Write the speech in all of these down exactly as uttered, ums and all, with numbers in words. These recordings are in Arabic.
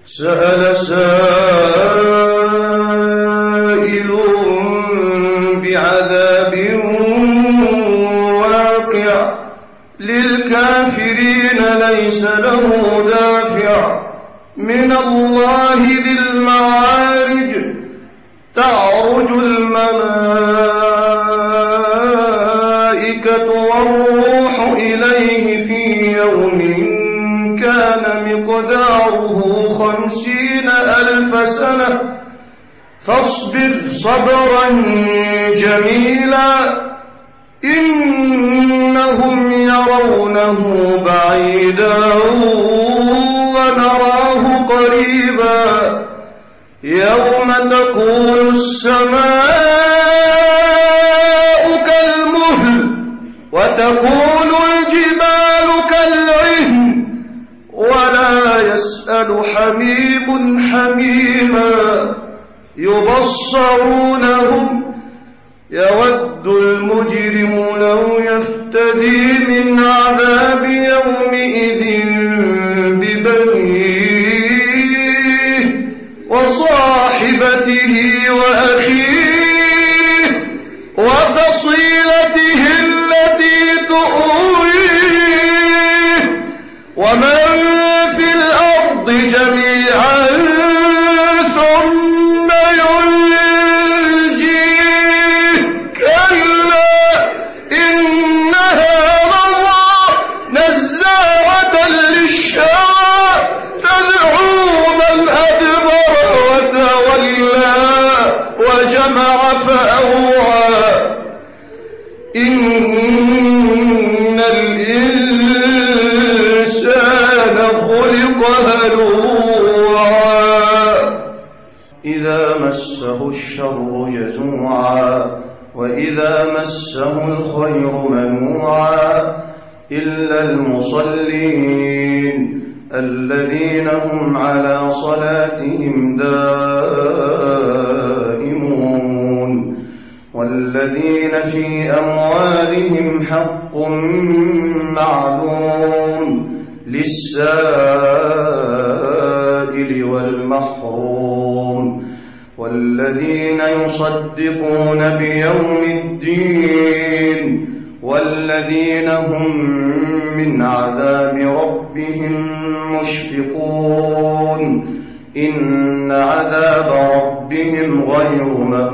سأل سائل بعذاب واقع للكافرين ليس له دافع من الله ذي المعارج تعرج الملائكة والروح إليه في يوم كان مقداره خمسين ألف سنة فاصبر صبرا جميلا إنهم يرونه بعيدا ونراه قريبا يوم تكون السماء كالمهل وتكون الجبال كالعهن ولا يسأل حميم حميما يبصرونهم يود المجرم لو يفتدي من عذاب يومئذ ببنيه وصاحبته وأخيه وفصيلته التي تؤويه ومن في الأرض جميعا ثم ينجيه كلا إنها لظى نزاعة للشوى تدعو من أدبر وتولى وجمع فأوعى إن الإنسان خلق هلوعا إذا مسه الشر جزوعا وإذا مسه الخير منوعا إلا المصلين الذين هم على صلاتهم دائمون والذين في أموالهم حق معلوم للسائل والمحروم والذين يصدقون بيوم الدين والذين هم من عذاب ربهم مشفقون إن عذاب ربهم غير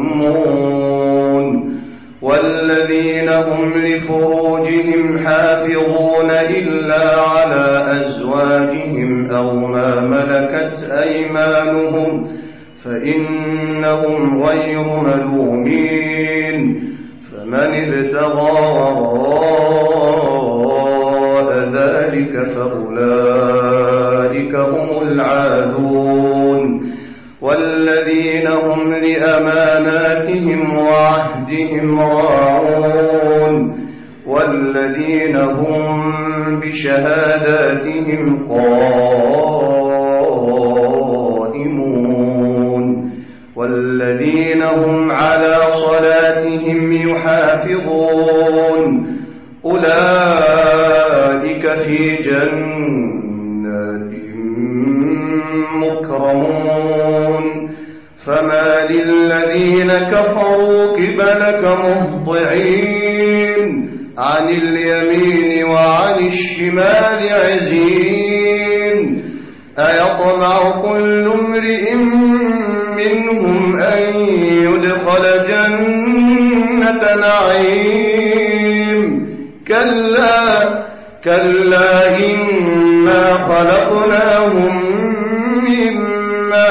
مأمون والذين هم لفروجهم حافظون إلا على أزواجهم أو ما ملكت أيمانهم فإنهم غير ملومين فمن ابتغى وراء ذلك فأولئك هم العادون والذين هم لأماناتهم وعهدهم راعون والذين هم بشهاداتهم قائمون والذين هم على صلاتهم يحافظون أولئك في جنات مكرمون فما للذين كفروا قبلك مهطعين عن اليمين وعن الشمال عزين أيطمع كل امرئ منهم أن يدخل جنة نعيم كلا كلا إنا خلقناهم مما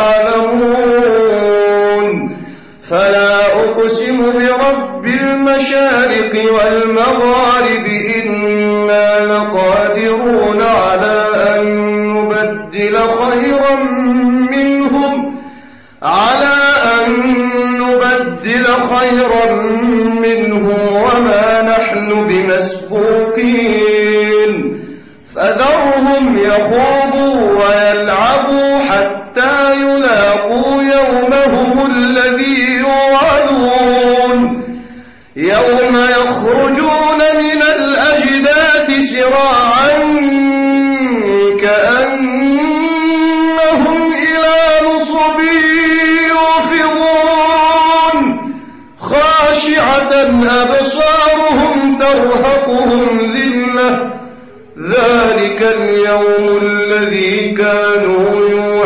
يعلمون فلا أقسم برب المشارق والمغارب إنا لقادرون على أن نبدل خيرا منهم على أن نبدل خيرا منهم وما نحن بمسبوقين فذرهم يخوضوا ويلعبوا حتى يلاقوا يومهم الذي يوعدون يوم يخرجون من الأجداث سراعا كأنهم خاشعة أبصارهم ترهقهم ذلة ذلك اليوم الذي كانوا يوعدون